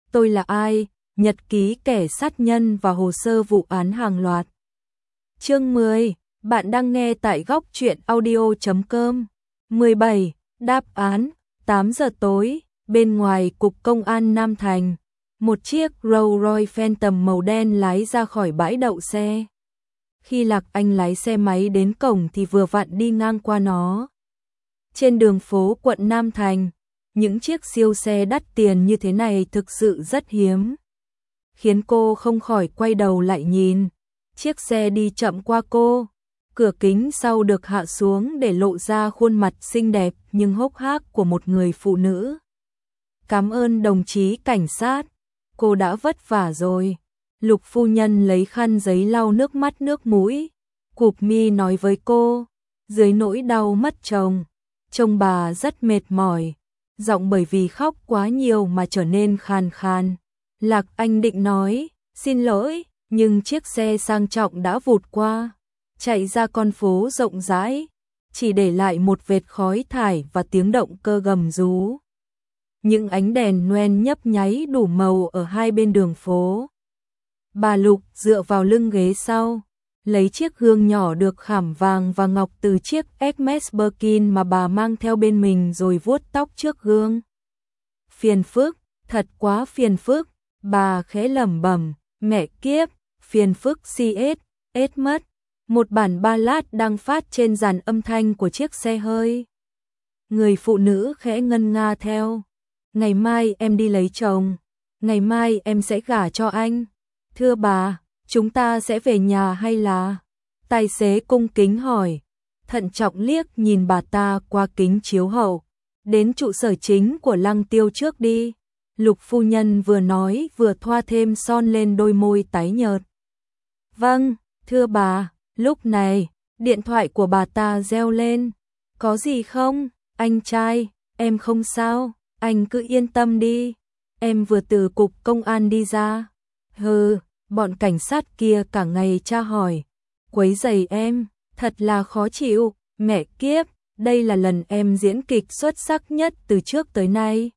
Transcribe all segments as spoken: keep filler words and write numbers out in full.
Tôi là ai? Nhật ký kẻ sát nhân và hồ sơ vụ án hàng loạt. Chương mười. Bạn đang nghe tại góc truyện audio chấm com. mười bảy. Đáp án. tám giờ tối, bên ngoài Cục Công an Nam Thành, một chiếc Rolls Royce Phantom màu đen lái ra khỏi bãi đậu xe. Khi Lạc Anh lái xe máy đến cổng thì vừa vặn đi ngang qua nó. Trên đường phố quận Nam Thành, những chiếc siêu xe đắt tiền như thế này thực sự rất hiếm, khiến cô không khỏi quay đầu lại nhìn. Chiếc xe đi chậm qua cô, cửa kính sau được hạ xuống để lộ ra khuôn mặt xinh đẹp nhưng hốc hác của một người phụ nữ. Cảm ơn đồng chí cảnh sát, cô đã vất vả rồi. Lục phu nhân lấy khăn giấy lau nước mắt nước mũi, cụp mi nói với cô, dưới nỗi đau mất chồng, chồng bà rất mệt mỏi, giọng bởi vì khóc quá nhiều mà trở nên khàn khàn. Lạc Anh định nói, xin lỗi, nhưng chiếc xe sang trọng đã vụt qua, chạy ra con phố rộng rãi, chỉ để lại một vệt khói thải và tiếng động cơ gầm rú. Những ánh đèn noel nhấp nháy đủ màu ở hai bên đường phố. Bà Lục dựa vào lưng ghế sau, lấy chiếc gương nhỏ được khảm vàng và ngọc từ chiếc Hermes Birkin mà bà mang theo bên mình rồi vuốt tóc trước gương. Phiền phức, thật quá phiền phức, bà khẽ lẩm bẩm, mẹ kiếp, phiền phức xê ét, ét mất. Một bản ballad đang phát trên dàn âm thanh của chiếc xe hơi. Người phụ nữ khẽ ngân nga theo, ngày mai em đi lấy chồng, ngày mai em sẽ gả cho anh. Thưa bà, chúng ta sẽ về nhà hay là? Tài xế cung kính hỏi, thận trọng liếc nhìn bà ta qua kính chiếu hậu. Đến trụ sở chính của Lăng Tiêu trước đi. Lục phu nhân vừa nói vừa thoa thêm son lên đôi môi tái nhợt. Vâng, thưa bà. Lúc này, điện thoại của bà ta reo lên. Có gì không, anh trai, em không sao, anh cứ yên tâm đi. Em vừa từ cục công an đi ra. Hừ, bọn cảnh sát kia cả ngày tra hỏi, quấy rầy em, thật là khó chịu. Mẹ kiếp, đây là lần em diễn kịch xuất sắc nhất từ trước tới nay.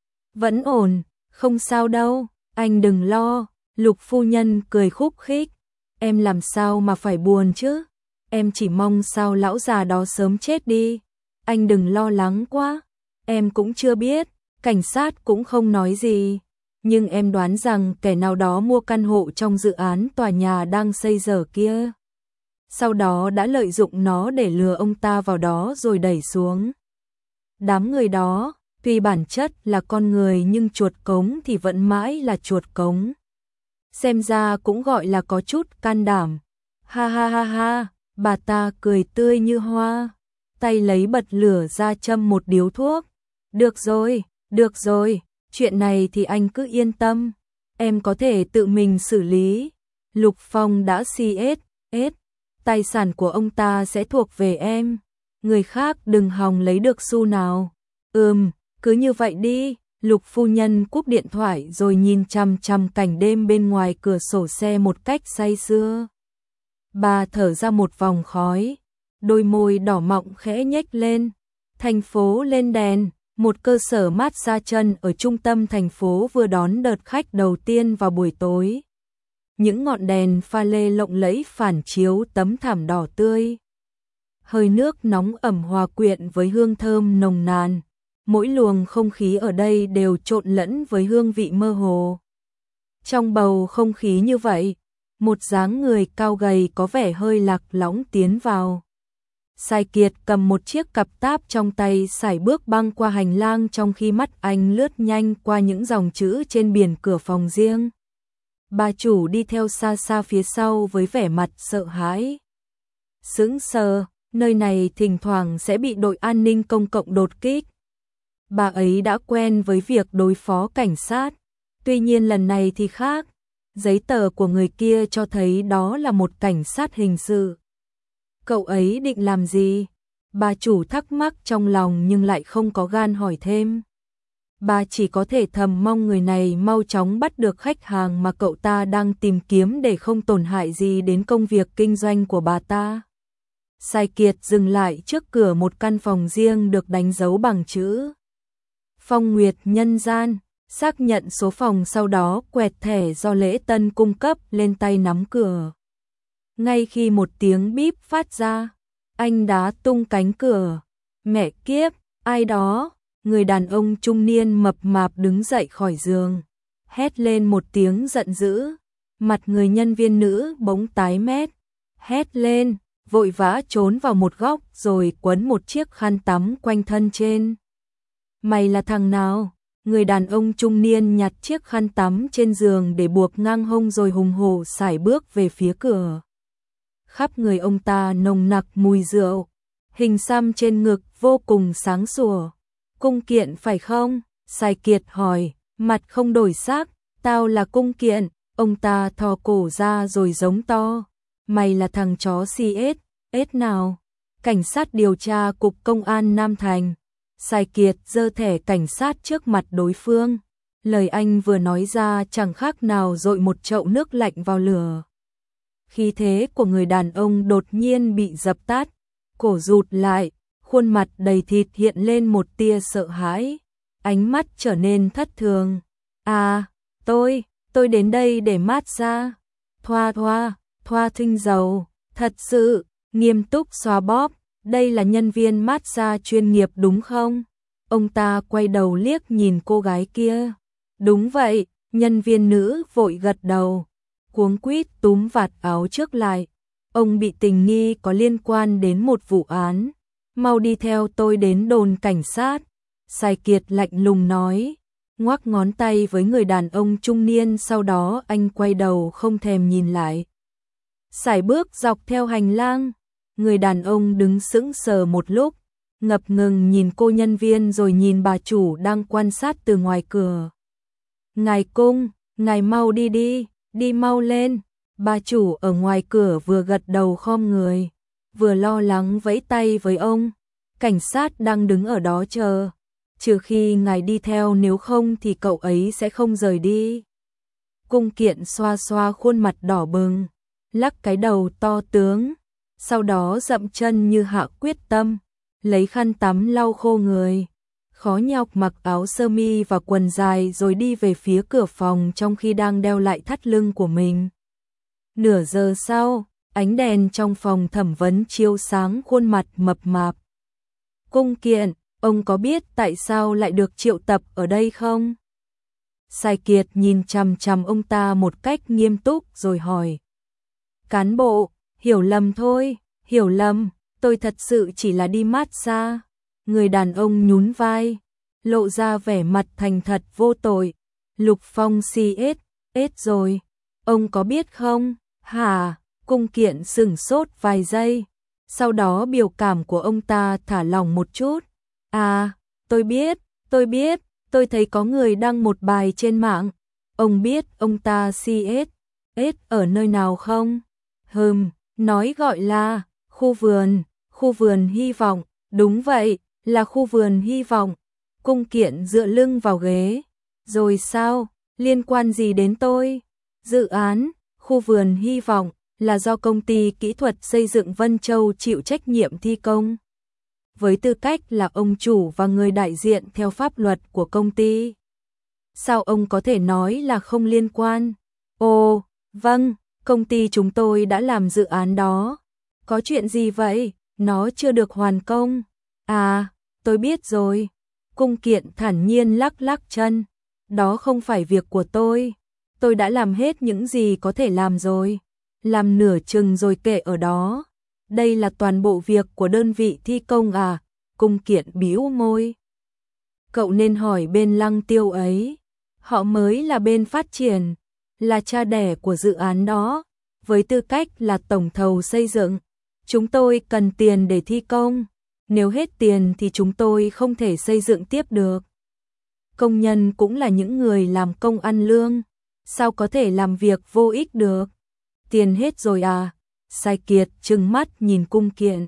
Vẫn ổn, không sao đâu, anh đừng lo. Lục phu nhân cười khúc khích. Em làm sao mà phải buồn chứ? Em chỉ mong sao lão già đó sớm chết đi. Anh đừng lo lắng quá. Em cũng chưa biết, cảnh sát cũng không nói gì. Nhưng em đoán rằng kẻ nào đó mua căn hộ trong dự án tòa nhà đang xây dở kia. Sau đó đã lợi dụng nó để lừa ông ta vào đó rồi đẩy xuống. Đám người đó, tuy bản chất là con người nhưng chuột cống thì vẫn mãi là chuột cống. Xem ra cũng gọi là có chút can đảm. Ha ha ha ha, bà ta cười tươi như hoa, tay lấy bật lửa ra châm một điếu thuốc. Được rồi, được rồi, chuyện này thì anh cứ yên tâm, em có thể tự mình xử lý. Lục Phong đã xê ét ét, tài sản của ông ta sẽ thuộc về em, người khác đừng hòng lấy được xu nào. Ừm, cứ như vậy đi. Lục phu nhân cúp điện thoại rồi nhìn chằm chằm cảnh đêm bên ngoài cửa sổ xe một cách say sưa. Bà thở ra một vòng khói, đôi môi đỏ mọng khẽ nhếch lên. Thành phố lên đèn, một cơ sở massage chân ở trung tâm thành phố vừa đón đợt khách đầu tiên vào buổi tối. Những ngọn đèn pha lê lộng lẫy phản chiếu tấm thảm đỏ tươi. Hơi nước nóng ẩm hòa quyện với hương thơm nồng nàn. Mỗi luồng không khí ở đây đều trộn lẫn với hương vị mơ hồ. Trong bầu không khí như vậy, một dáng người cao gầy có vẻ hơi lạc lõng tiến vào. Sai Kiệt cầm một chiếc cặp táp trong tay sải bước băng qua hành lang trong khi mắt anh lướt nhanh qua những dòng chữ trên biển cửa phòng riêng. Bà chủ đi theo xa xa phía sau với vẻ mặt sợ hãi. Sững sờ, nơi này thỉnh thoảng sẽ bị đội an ninh công cộng đột kích. Bà ấy đã quen với việc đối phó cảnh sát, tuy nhiên lần này thì khác. Giấy tờ của người kia cho thấy đó là một cảnh sát hình sự. Cậu ấy định làm gì? Bà chủ thắc mắc trong lòng nhưng lại không có gan hỏi thêm. Bà chỉ có thể thầm mong người này mau chóng bắt được khách hàng mà cậu ta đang tìm kiếm để không tổn hại gì đến công việc kinh doanh của bà ta. Sai Kiệt dừng lại trước cửa một căn phòng riêng được đánh dấu bằng chữ Phong Nguyệt nhân gian. xác nhận số phòng, sau đó quẹt thẻ do lễ tân cung cấp lên tay nắm cửa. Ngay khi một tiếng bíp phát ra, anh đá tung cánh cửa. Mẹ kiếp, ai đó? Người đàn ông trung niên mập mạp đứng dậy khỏi giường, hét lên một tiếng giận dữ. Mặt người nhân viên nữ bỗng tái mét, hét lên, vội vã trốn vào một góc rồi quấn một chiếc khăn tắm quanh thân trên. Mày là thằng nào? Người đàn ông trung niên nhặt chiếc khăn tắm trên giường để buộc ngang hông rồi hùng hổ sải bước về phía cửa. Khắp người ông ta nồng nặc mùi rượu, hình xăm trên ngực vô cùng sáng sủa. Cung Kiện phải không? Sài Kiệt hỏi, mặt không đổi sắc. Tao là Cung Kiện. Ông ta thò cổ ra rồi giống to. Mày là thằng chó xê ét, ét nào? Cảnh sát điều tra cục công an Nam Thành. Sài Kiệt giơ thẻ cảnh sát trước mặt đối phương. Lời anh vừa nói ra chẳng khác nào dội một chậu nước lạnh vào lửa. Khí thế của người đàn ông đột nhiên bị dập tắt, cổ rụt lại, khuôn mặt đầy thịt hiện lên một tia sợ hãi, ánh mắt trở nên thất thường. À, tôi, tôi đến đây để mát xa. Thoa thoa, thoa tinh dầu, thật sự, nghiêm túc xoa bóp, đây là nhân viên mát xa chuyên nghiệp đúng không? Ông ta quay đầu liếc nhìn cô gái kia. Đúng vậy, nhân viên nữ vội gật đầu, cuống quýt túm vạt áo trước lại. Ông bị tình nghi có liên quan đến một vụ án. Mau đi theo tôi đến đồn cảnh sát. Sài Kiệt lạnh lùng nói, ngoắc ngón tay với người đàn ông trung niên, sau đó anh quay đầu không thèm nhìn lại. Sải bước dọc theo hành lang, người đàn ông đứng sững sờ một lúc, ngập ngừng nhìn cô nhân viên rồi nhìn bà chủ đang quan sát từ ngoài cửa. Ngài Cung, ngài mau đi đi, đi mau lên. Bà chủ ở ngoài cửa vừa gật đầu khom người, vừa lo lắng vẫy tay với ông. Cảnh sát đang đứng ở đó chờ, trừ khi ngài đi theo, nếu không thì cậu ấy sẽ không rời đi. Cung Kiện xoa xoa khuôn mặt đỏ bừng, lắc cái đầu to tướng, sau đó dậm chân như hạ quyết tâm, lấy khăn tắm lau khô người, khó nhọc mặc áo sơ mi và quần dài rồi đi về phía cửa phòng trong khi đang đeo lại thắt lưng của mình. Nửa giờ sau, ánh đèn trong phòng thẩm vấn chiếu sáng khuôn mặt mập mạp. Cung Kiện, ông có biết tại sao lại được triệu tập ở đây không? Sài Kiệt nhìn chằm chằm ông ta một cách nghiêm túc rồi hỏi. Cán bộ, hiểu lầm thôi, hiểu lầm, tôi thật sự chỉ là đi mát xa. Người đàn ông nhún vai, lộ ra vẻ mặt thành thật vô tội. Lục Phong xê ét, ét rồi, ông có biết không? Hả? Cung Kiện sửng sốt vài giây, sau đó biểu cảm của ông ta thả lỏng một chút. À, tôi biết, tôi biết, tôi thấy có người đăng một bài trên mạng. Ông biết ông ta xê ét, ét ở nơi nào không? Hừm, nói gọi là khu vườn, khu vườn hy vọng. Đúng vậy, là khu vườn hy vọng. Cung Kiện dựa lưng vào ghế. Rồi sao, liên quan gì đến tôi? Dự án khu vườn hy vọng là do công ty kỹ thuật xây dựng Vân Châu chịu trách nhiệm thi công. Với tư cách là ông chủ và người đại diện theo pháp luật của công ty, sao ông có thể nói là không liên quan? Ồ, vâng, công ty chúng tôi đã làm dự án đó. Có chuyện gì vậy? Nó chưa được hoàn công. À, tôi biết rồi. Cung Kiện thản nhiên lắc lắc chân. Đó không phải việc của tôi. Tôi đã làm hết những gì có thể làm rồi. Làm nửa chừng rồi kệ ở đó. Đây là toàn bộ việc của đơn vị thi công à? Cung Kiện bĩu môi. Cậu nên hỏi bên Lăng Tiêu ấy. Họ mới là bên phát triển, là cha đẻ của dự án đó. Với tư cách là tổng thầu xây dựng, chúng tôi cần tiền để thi công. Nếu hết tiền thì chúng tôi không thể xây dựng tiếp được. Công nhân cũng là những người làm công ăn lương, sao có thể làm việc vô ích được? Tiền hết rồi à? Sài Kiệt trừng mắt nhìn Cung Kiện.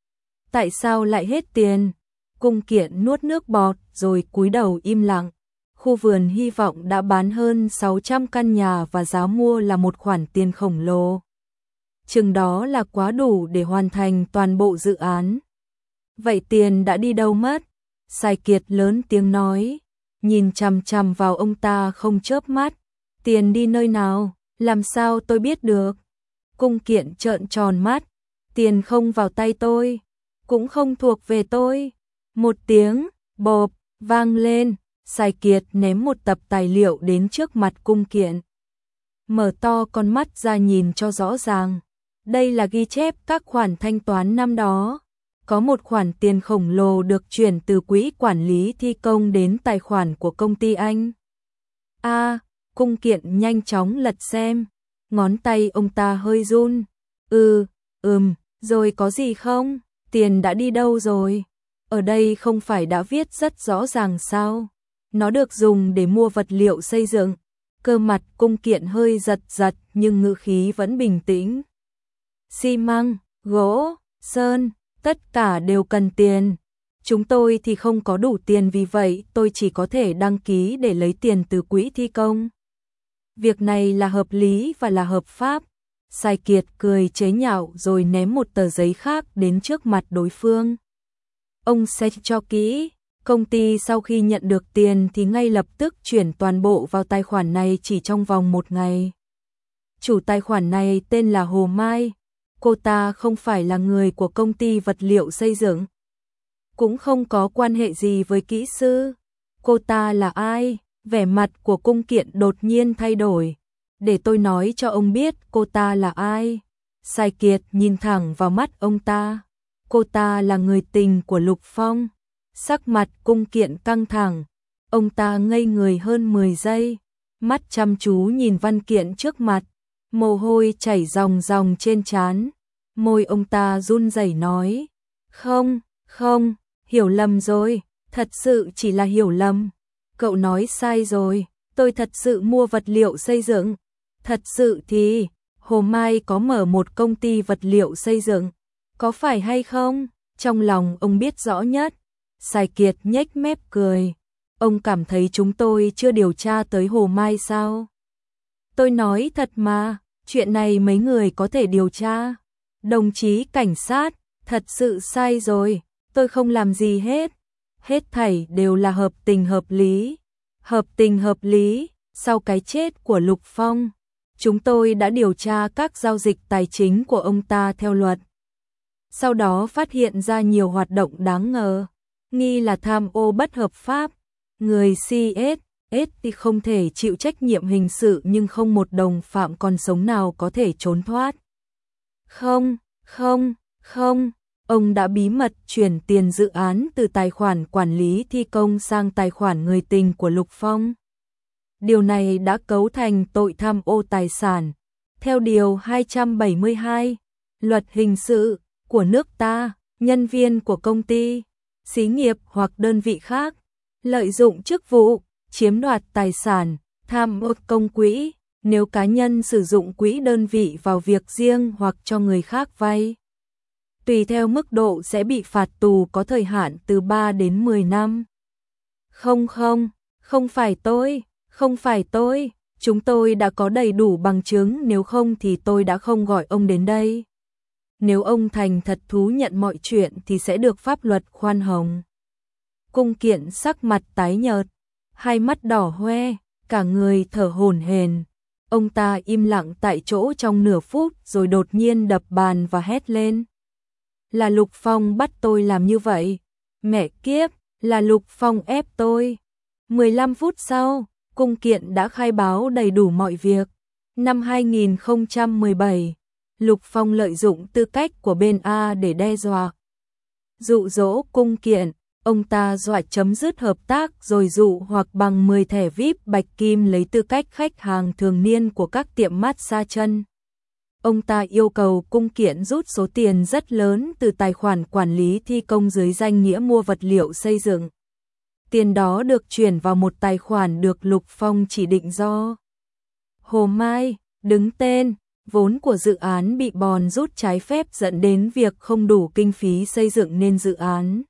Tại sao lại hết tiền? Cung Kiện nuốt nước bọt rồi cúi đầu im lặng. Khu vườn hy vọng đã bán hơn sáu trăm căn nhà và giá mua là một khoản tiền khổng lồ. Chừng đó là quá đủ để hoàn thành toàn bộ dự án. Vậy tiền đã đi đâu mất? Sài Kiệt lớn tiếng nói. nhìn chằm chằm vào ông ta không chớp mắt. Tiền đi nơi nào, làm sao tôi biết được? Cung Kiện trợn tròn mắt, tiền không vào tay tôi, cũng không thuộc về tôi. Một tiếng bộp vang lên, Sài Kiệt ném một tập tài liệu đến trước mặt Cung Kiện. Mở to con mắt ra nhìn cho rõ ràng. Đây là ghi chép các khoản thanh toán năm đó. Có một khoản tiền khổng lồ được chuyển từ quỹ quản lý thi công đến tài khoản của công ty anh. A, à, Cung Kiện nhanh chóng lật xem, ngón tay ông ta hơi run. Ừ, ừm, rồi có gì không? Tiền đã đi đâu rồi? Ở đây không phải đã viết rất rõ ràng sao? Nó được dùng để mua vật liệu xây dựng. Cơ mặt Cung Kiện hơi giật giật nhưng ngữ khí vẫn bình tĩnh. Xi măng, gỗ, sơn, tất cả đều cần tiền. Chúng tôi thì không có đủ tiền, vì vậy tôi chỉ có thể đăng ký để lấy tiền từ quỹ thi công. Việc này là hợp lý và là hợp pháp. Sài Kiệt cười chế nhạo rồi ném một tờ giấy khác đến trước mặt đối phương. Ông sẽ cho kỹ. Công ty sau khi nhận được tiền thì ngay lập tức chuyển toàn bộ vào tài khoản này chỉ trong vòng một ngày. Chủ tài khoản này tên là Hồ Mai. Cô ta không phải là người của công ty vật liệu xây dựng, cũng không có quan hệ gì với kỹ sư. Cô ta là ai? Vẻ mặt của Cung Kiện đột nhiên thay đổi. Để tôi nói cho ông biết cô ta là ai. Sài Kiệt nhìn thẳng vào mắt ông ta. Cô ta là người tình của Lục Phong. Sắc mặt Cung Kiện căng thẳng. Ông ta ngây người hơn mười giây. Mắt chăm chú nhìn văn kiện trước mặt. Mồ hôi chảy ròng ròng trên trán. Môi ông ta run rẩy nói. Không, không, hiểu lầm rồi. Thật sự chỉ là hiểu lầm. Cậu nói sai rồi. Tôi thật sự mua vật liệu xây dựng. Thật sự thì Hồ Mai có mở một công ty vật liệu xây dựng. Có phải hay không? Trong lòng ông biết rõ nhất. Sài Kiệt nhếch mép cười. Ông cảm thấy chúng tôi chưa điều tra tới Hồ Mai sao? Tôi nói thật mà, chuyện này mấy người có thể điều tra. Đồng chí cảnh sát, thật sự sai rồi, tôi không làm gì hết. Hết thảy đều là hợp tình hợp lý. Hợp tình hợp lý, sau cái chết của Lục Phong, chúng tôi đã điều tra các giao dịch tài chính của ông ta theo luật. Sau đó phát hiện ra nhiều hoạt động đáng ngờ, nghi là tham ô bất hợp pháp. Người xê ét ét thì không thể chịu trách nhiệm hình sự, nhưng không một đồng phạm còn sống nào có thể trốn thoát. Không, không, không, ông đã bí mật chuyển tiền dự án từ tài khoản quản lý thi công sang tài khoản người tình của Lục Phong. Điều này đã cấu thành tội tham ô tài sản. Theo điều hai trăm bảy mươi hai, luật hình sự của nước ta, nhân viên của công ty, xí nghiệp hoặc đơn vị khác, lợi dụng chức vụ, chiếm đoạt tài sản, tham ô công quỹ, nếu cá nhân sử dụng quỹ đơn vị vào việc riêng hoặc cho người khác vay, tùy theo mức độ sẽ bị phạt tù có thời hạn từ ba đến mười năm. Không không, không phải tôi, không phải tôi, chúng tôi đã có đầy đủ bằng chứng, nếu không thì tôi đã không gọi ông đến đây. Nếu ông thành thật thú nhận mọi chuyện thì sẽ được pháp luật khoan hồng. Cung Kiện sắc mặt tái nhợt, hai mắt đỏ hoe, cả người thở hổn hển. Ông ta im lặng tại chỗ trong nửa phút rồi đột nhiên đập bàn và hét lên. Là Lục Phong bắt tôi làm như vậy. Mẹ kiếp, là Lục Phong ép tôi. mười lăm phút sau, Cung Kiện đã khai báo đầy đủ mọi việc. Năm hai nghìn không trăm mười bảy, Lục Phong lợi dụng tư cách của bên A để đe dọa, dụ dỗ Cung Kiện. Ông ta dọa chấm dứt hợp tác rồi dụ hoặc bằng mười thẻ vi ai pi bạch kim lấy tư cách khách hàng thường niên của các tiệm massage chân. Ông ta yêu cầu Cung Kiện rút số tiền rất lớn từ tài khoản quản lý thi công dưới danh nghĩa mua vật liệu xây dựng. Tiền đó được chuyển vào một tài khoản được Lục Phong chỉ định do Hồ Mai đứng tên. Vốn của dự án bị bòn rút trái phép dẫn đến việc không đủ kinh phí xây dựng nên dự án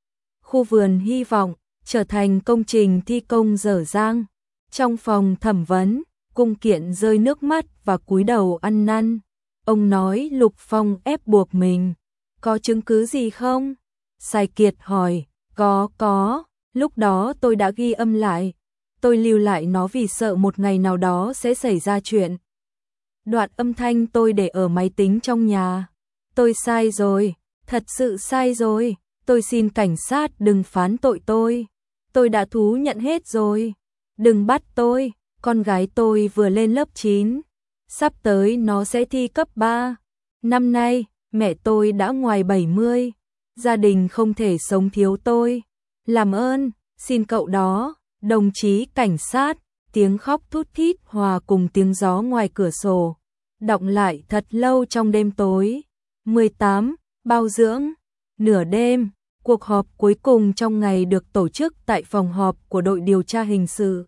Khu vườn hy vọng trở thành công trình thi công dở dang. Trong phòng thẩm vấn, Cung Kiện rơi nước mắt và cúi đầu ăn năn. Ông nói Lục Phong ép buộc mình. Có chứng cứ gì không? Sài Kiệt hỏi. Có, có. Lúc đó tôi đã ghi âm lại, tôi lưu lại nó vì sợ một ngày nào đó sẽ xảy ra chuyện. Đoạn âm thanh tôi để ở máy tính trong nhà. Tôi sai rồi, thật sự sai rồi, tôi xin cảnh sát đừng phán tội tôi. Tôi đã thú nhận hết rồi, đừng bắt tôi, con gái tôi vừa lên lớp chín, sắp tới nó sẽ thi cấp ba. Năm nay, mẹ tôi đã ngoài bảy mươi, gia đình không thể sống thiếu tôi. Làm ơn, xin cậu đó, đồng chí cảnh sát, tiếng khóc thút thít hòa cùng tiếng gió ngoài cửa sổ, đọng lại thật lâu trong đêm tối. mười tám. Bao dưỡng. Nửa đêm, cuộc họp cuối cùng trong ngày được tổ chức tại phòng họp của đội điều tra hình sự.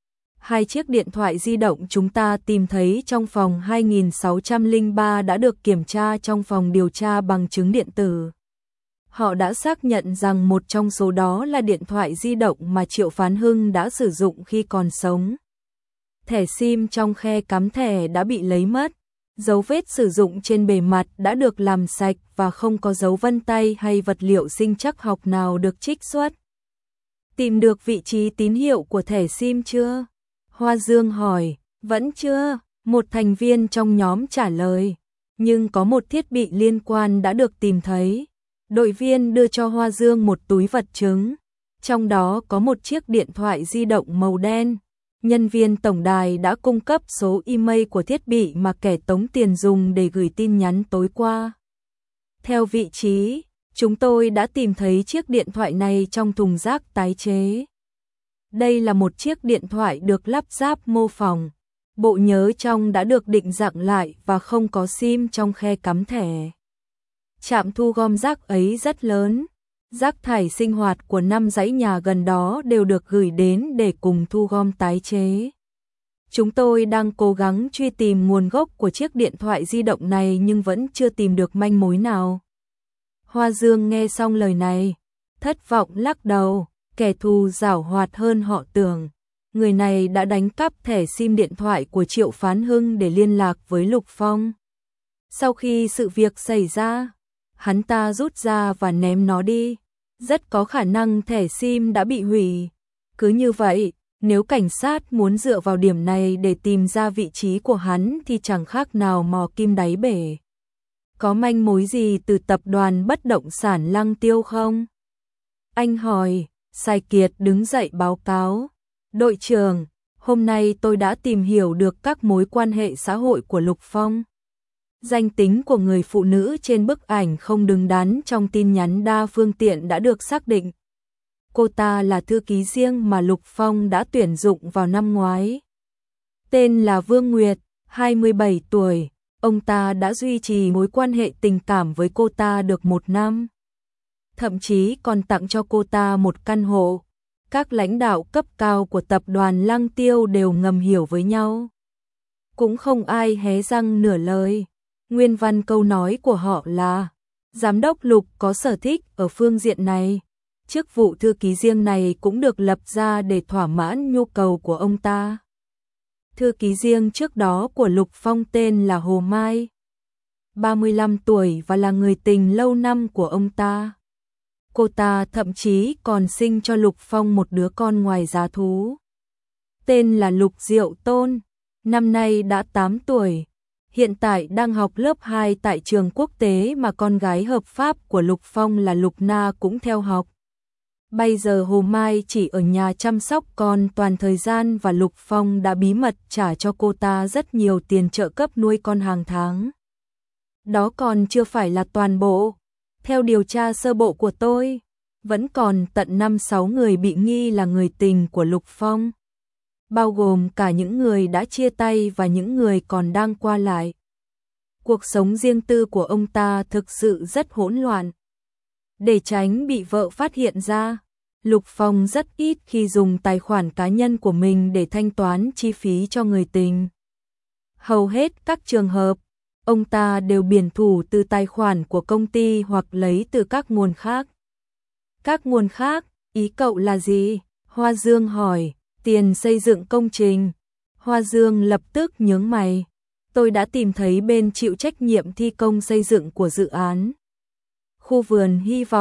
Hai chiếc điện thoại di động chúng ta tìm thấy trong phòng hai nghìn sáu trăm lẻ ba đã được kiểm tra trong phòng điều tra bằng chứng điện tử. Họ đã xác nhận rằng một trong số đó là điện thoại di động mà Triệu Phán Hưng đã sử dụng khi còn sống. Thẻ SIM trong khe cắm thẻ đã bị lấy mất. Dấu vết sử dụng trên bề mặt đã được làm sạch và không có dấu vân tay hay vật liệu sinh trắc học nào được trích xuất. Tìm được vị trí tín hiệu của thẻ SIM chưa? Hoa Dương hỏi. Vẫn chưa, một thành viên trong nhóm trả lời. Nhưng có một thiết bị liên quan đã được tìm thấy. Đội viên đưa cho Hoa Dương một túi vật chứng. Trong đó có một chiếc điện thoại di động màu đen. Nhân viên tổng đài đã cung cấp số email của thiết bị mà kẻ tống tiền dùng để gửi tin nhắn tối qua. Theo vị trí, chúng tôi đã tìm thấy chiếc điện thoại này trong thùng rác tái chế. Đây là một chiếc điện thoại được lắp ráp mô phỏng. Bộ nhớ trong đã được định dạng lại và không có SIM trong khe cắm thẻ. Trạm thu gom rác ấy rất lớn. Rác thải sinh hoạt của năm dãy nhà gần đó đều được gửi đến để cùng thu gom tái chế. Chúng tôi đang cố gắng truy tìm nguồn gốc của chiếc điện thoại di động này nhưng vẫn chưa tìm được manh mối nào. Hoa Dương nghe xong lời này, thất vọng lắc đầu, kẻ thù giảo hoạt hơn họ tưởng. Người này đã đánh cắp thẻ SIM điện thoại của Triệu Phán Hưng để liên lạc với Lục Phong. Sau khi sự việc xảy ra, hắn ta rút ra và ném nó đi. Rất có khả năng thẻ SIM đã bị hủy. Cứ như vậy, nếu cảnh sát muốn dựa vào điểm này để tìm ra vị trí của hắn thì chẳng khác nào mò kim đáy bể. Có manh mối gì từ tập đoàn bất động sản Lăng Tiêu không? Anh hỏi. Sai Kiệt đứng dậy báo cáo. Đội trưởng, hôm nay tôi đã tìm hiểu được các mối quan hệ xã hội của Lục Phong. Danh tính của người phụ nữ trên bức ảnh không đứng đắn trong tin nhắn đa phương tiện đã được xác định. Cô ta là thư ký riêng mà Lục Phong đã tuyển dụng vào năm ngoái. Tên là Vương Nguyệt, hai mươi bảy tuổi. Ông ta đã duy trì mối quan hệ tình cảm với cô ta được một năm. Thậm chí còn tặng cho cô ta một căn hộ. Các lãnh đạo cấp cao của tập đoàn Lăng Tiêu đều ngầm hiểu với nhau. Cũng không ai hé răng nửa lời. Nguyên văn câu nói của họ là: Giám đốc Lục có sở thích ở phương diện này. Chức vụ thư ký riêng này cũng được lập ra để thỏa mãn nhu cầu của ông ta. Thư ký riêng trước đó của Lục Phong tên là Hồ Mai, ba mươi lăm tuổi và là người tình lâu năm của ông ta. Cô ta thậm chí còn sinh cho Lục Phong một đứa con ngoài giá thú. Tên là Lục Diệu Tôn, năm nay đã tám tuổi. Hiện tại đang học lớp hai tại trường quốc tế mà con gái hợp pháp của Lục Phong là Lục Na cũng theo học. Bây giờ Hồ Mai chỉ ở nhà chăm sóc con toàn thời gian và Lục Phong đã bí mật trả cho cô ta rất nhiều tiền trợ cấp nuôi con hàng tháng. Đó còn chưa phải là toàn bộ. Theo điều tra sơ bộ của tôi, vẫn còn tận năm sáu người bị nghi là người tình của Lục Phong, bao gồm cả những người đã chia tay và những người còn đang qua lại. Cuộc sống riêng tư của ông ta thực sự rất hỗn loạn. Để tránh bị vợ phát hiện ra, Lục Phong rất ít khi dùng tài khoản cá nhân của mình để thanh toán chi phí cho người tình. Hầu hết các trường hợp, ông ta đều biển thủ từ tài khoản của công ty hoặc lấy từ các nguồn khác. Các nguồn khác, ý cậu là gì? Hoa Dương hỏi. Tiền xây dựng công trình. Hoa Dương lập tức nhướng mày. Tôi đã tìm thấy bên chịu trách nhiệm thi công xây dựng của dự án khu vườn hy vọng,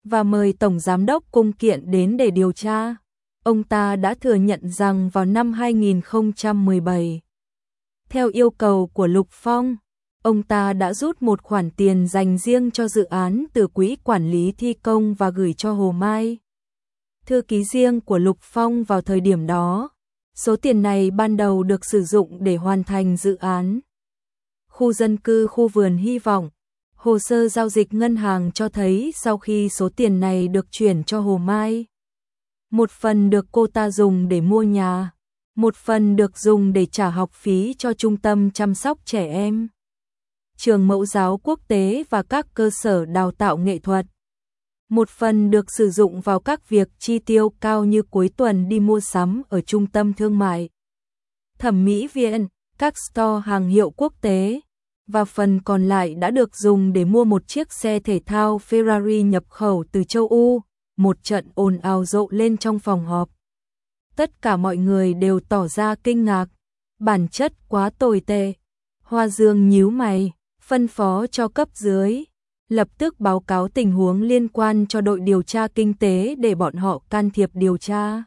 và mời Tổng Giám đốc Cung kiện đến để điều tra. Ông ta đã thừa nhận rằng vào năm hai nghìn không trăm mười bảy, theo yêu cầu của Lục Phong, ông ta đã rút một khoản tiền dành riêng cho dự án từ quỹ quản lý thi công và gửi cho Hồ Mai, thư ký riêng của Lục Phong vào thời điểm đó. Số tiền này ban đầu được sử dụng để hoàn thành dự án khu dân cư khu vườn hy vọng. Hồ sơ giao dịch ngân hàng cho thấy sau khi số tiền này được chuyển cho Hồ Mai, một phần được cô ta dùng để mua nhà, một phần được dùng để trả học phí cho trung tâm chăm sóc trẻ em, trường mẫu giáo quốc tế và các cơ sở đào tạo nghệ thuật. Một phần được sử dụng vào các việc chi tiêu cao như cuối tuần đi mua sắm ở trung tâm thương mại, thẩm mỹ viện, các store hàng hiệu quốc tế, và phần còn lại đã được dùng để mua một chiếc xe thể thao Ferrari nhập khẩu từ châu Âu. Một trận ồn ào rộ lên trong phòng họp. Tất cả mọi người đều tỏ ra kinh ngạc, bản chất quá tồi tệ. Hoa Dương nhíu mày, phân phó cho cấp dưới lập tức báo cáo tình huống liên quan cho đội điều tra kinh tế để bọn họ can thiệp điều tra.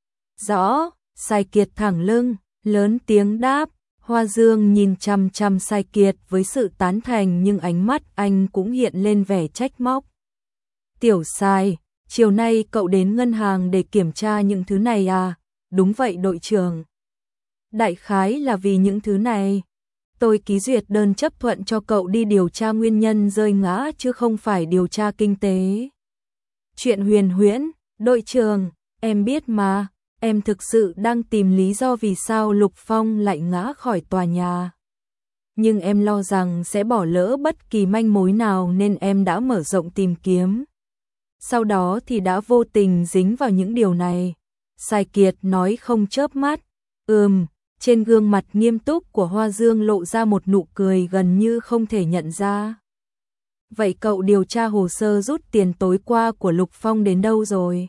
Rõ, Sai Kiệt thẳng lưng, lớn tiếng đáp. Hoa Dương nhìn chằm chằm Sai Kiệt với sự tán thành, nhưng ánh mắt anh cũng hiện lên vẻ trách móc. Tiểu Sai, chiều nay cậu đến ngân hàng để kiểm tra những thứ này à? Đúng vậy đội trưởng. Đại khái là vì những thứ này. Tôi ký duyệt đơn chấp thuận cho cậu đi điều tra nguyên nhân rơi ngã chứ không phải điều tra kinh tế. Chuyện huyền huyễn, đội trưởng, em biết mà, em thực sự đang tìm lý do vì sao Lục Phong lại ngã khỏi tòa nhà. Nhưng em lo rằng sẽ bỏ lỡ bất kỳ manh mối nào nên em đã mở rộng tìm kiếm. Sau đó thì đã vô tình dính vào những điều này. Sai Kiệt nói không chớp mắt. Ừm, trên gương mặt nghiêm túc của Hoa Dương lộ ra một nụ cười gần như không thể nhận ra. Vậy cậu điều tra hồ sơ rút tiền tối qua của Lục Phong đến đâu rồi?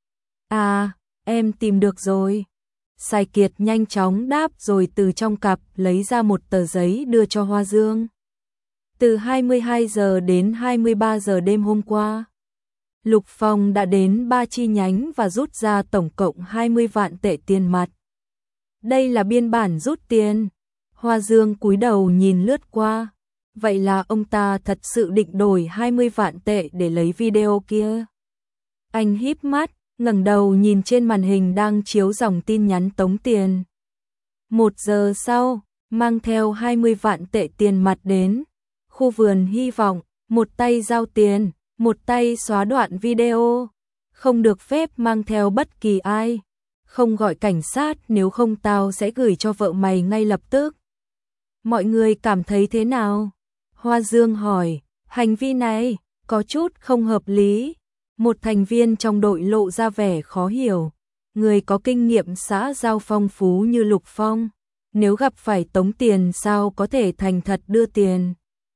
À, em tìm được rồi. Sai Kiệt nhanh chóng đáp rồi từ trong cặp lấy ra một tờ giấy đưa cho Hoa Dương. Từ hai mươi hai giờ đến hai mươi ba giờ đêm hôm qua, Lục Phong đã đến ba chi nhánh và rút ra tổng cộng hai mươi vạn tệ tiền mặt. Đây là biên bản rút tiền. Hoa Dương cúi đầu nhìn lướt qua. Vậy là ông ta thật sự định đổi hai mươi vạn tệ để lấy video kia. Anh híp mắt, ngẩng đầu nhìn trên màn hình đang chiếu dòng tin nhắn tống tiền. Một giờ sau, mang theo hai mươi vạn tệ tiền mặt đến khu vườn hy vọng, một tay giao tiền, một tay xóa đoạn video. Không được phép mang theo bất kỳ ai. Không gọi cảnh sát, nếu không tao sẽ gửi cho vợ mày ngay lập tức. Mọi người cảm thấy thế nào? Hoa Dương hỏi, hành vi này có chút không hợp lý. Một thành viên trong đội lộ ra vẻ khó hiểu. Người có kinh nghiệm xã giao phong phú như Lục Phong, nếu gặp phải tống tiền sao có thể thành thật đưa tiền?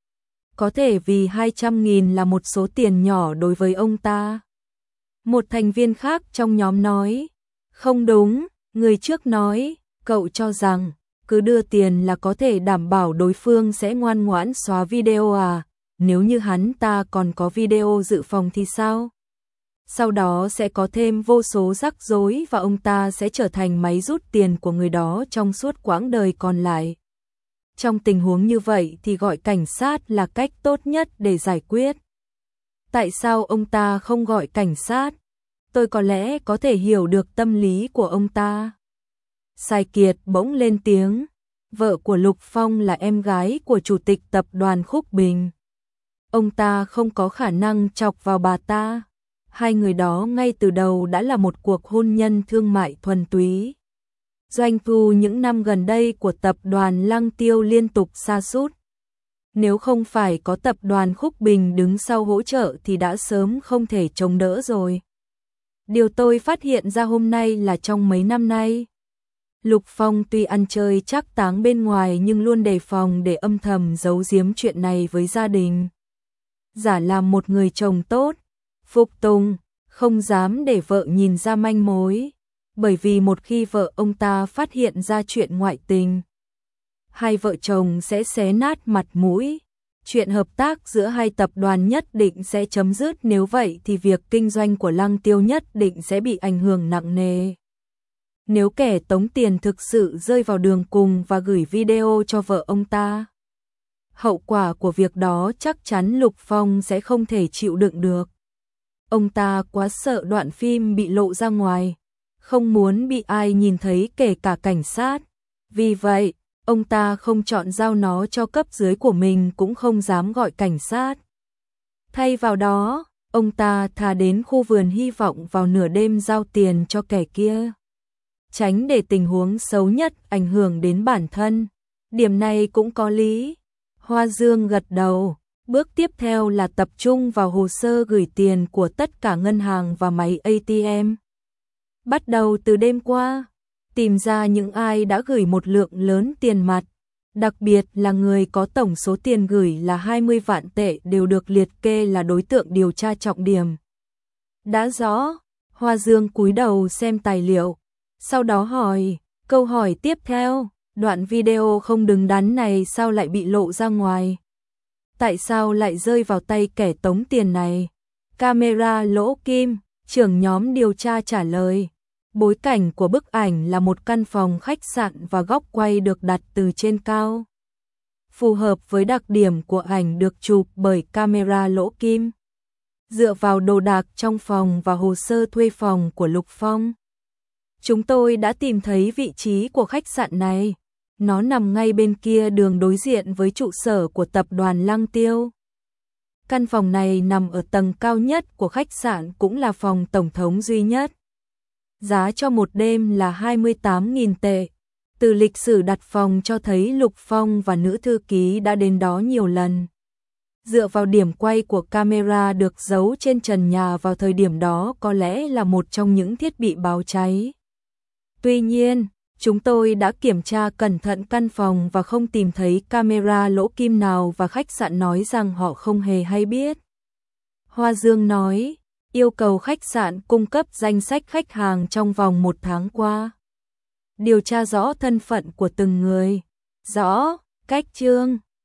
Có thể vì hai trăm nghìn là một số tiền nhỏ đối với ông ta. Một thành viên khác trong nhóm nói, không đúng, người trước nói, cậu cho rằng cứ đưa tiền là có thể đảm bảo đối phương sẽ ngoan ngoãn xóa video à? Nếu như hắn ta còn có video dự phòng thì sao? Sau đó sẽ có thêm vô số rắc rối và ông ta sẽ trở thành máy rút tiền của người đó trong suốt quãng đời còn lại. Trong tình huống như vậy thì gọi cảnh sát là cách tốt nhất để giải quyết. Tại sao ông ta không gọi cảnh sát? Tôi có lẽ có thể hiểu được tâm lý của ông ta. Sai Kiệt bỗng lên tiếng. Vợ của Lục Phong là em gái của chủ tịch tập đoàn Khúc Bình. Ông ta không có khả năng chọc vào bà ta. Hai người đó ngay từ đầu đã là một cuộc hôn nhân thương mại thuần túy. Doanh thu những năm gần đây của tập đoàn Lăng Tiêu liên tục sa sút. Nếu không phải có tập đoàn Khúc Bình đứng sau hỗ trợ thì đã sớm không thể chống đỡ rồi. Điều tôi phát hiện ra hôm nay là trong mấy năm nay, Lục Phong tuy ăn chơi trác táng bên ngoài nhưng luôn đề phòng để âm thầm giấu giếm chuyện này với gia đình. Giả làm một người chồng tốt, phục tùng, không dám để vợ nhìn ra manh mối, bởi vì một khi vợ ông ta phát hiện ra chuyện ngoại tình, hai vợ chồng sẽ xé nát mặt mũi. chuyện hợp tác giữa hai tập đoàn nhất định sẽ chấm dứt, nếu vậy thì việc kinh doanh của Lăng Tiêu nhất định sẽ bị ảnh hưởng nặng nề. Nếu kẻ tống tiền thực sự rơi vào đường cùng và gửi video cho vợ ông ta, hậu quả của việc đó chắc chắn Lục Phong sẽ không thể chịu đựng được. Ông ta quá sợ đoạn phim bị lộ ra ngoài, không muốn bị ai nhìn thấy kể cả cảnh sát. Vì vậy, ông ta không chọn giao nó cho cấp dưới của mình, cũng không dám gọi cảnh sát. Thay vào đó, ông ta thà đến khu vườn hy vọng vào nửa đêm giao tiền cho kẻ kia, tránh để tình huống xấu nhất ảnh hưởng đến bản thân. Điểm này cũng có lý. Hoa Dương gật đầu. Bước tiếp theo là tập trung vào hồ sơ gửi tiền của tất cả ngân hàng và máy a tê em. Bắt đầu từ đêm qua, tìm ra những ai đã gửi một lượng lớn tiền mặt, đặc biệt là người có tổng số tiền gửi là hai mươi vạn tệ đều được liệt kê là đối tượng điều tra trọng điểm. Đã rõ, Hoa Dương cúi đầu xem tài liệu, sau đó hỏi, câu hỏi tiếp theo, đoạn video không đứng đắn này sao lại bị lộ ra ngoài? Tại sao lại rơi vào tay kẻ tống tiền này? Camera lỗ kim, trưởng nhóm điều tra trả lời. Bối cảnh của bức ảnh là một căn phòng khách sạn và góc quay được đặt từ trên cao, phù hợp với đặc điểm của ảnh được chụp bởi camera lỗ kim. Dựa vào đồ đạc trong phòng và hồ sơ thuê phòng của Lục Phong, chúng tôi đã tìm thấy vị trí của khách sạn này. Nó nằm ngay bên kia đường đối diện với trụ sở của tập đoàn Lăng Tiêu. Căn phòng này nằm ở tầng cao nhất của khách sạn, cũng là phòng tổng thống duy nhất. Giá cho một đêm là hai mươi tám nghìn tệ. Từ lịch sử đặt phòng cho thấy Lục Phong và nữ thư ký đã đến đó nhiều lần. Dựa vào điểm quay của camera được giấu trên trần nhà vào thời điểm đó, có lẽ là một trong những thiết bị báo cháy. Tuy nhiên, chúng tôi đã kiểm tra cẩn thận căn phòng và không tìm thấy camera lỗ kim nào, và khách sạn nói rằng họ không hề hay biết. Hoa Dương nói, yêu cầu khách sạn cung cấp danh sách khách hàng trong vòng một tháng qua. Điều tra rõ thân phận của từng người. Rõ, cách chương.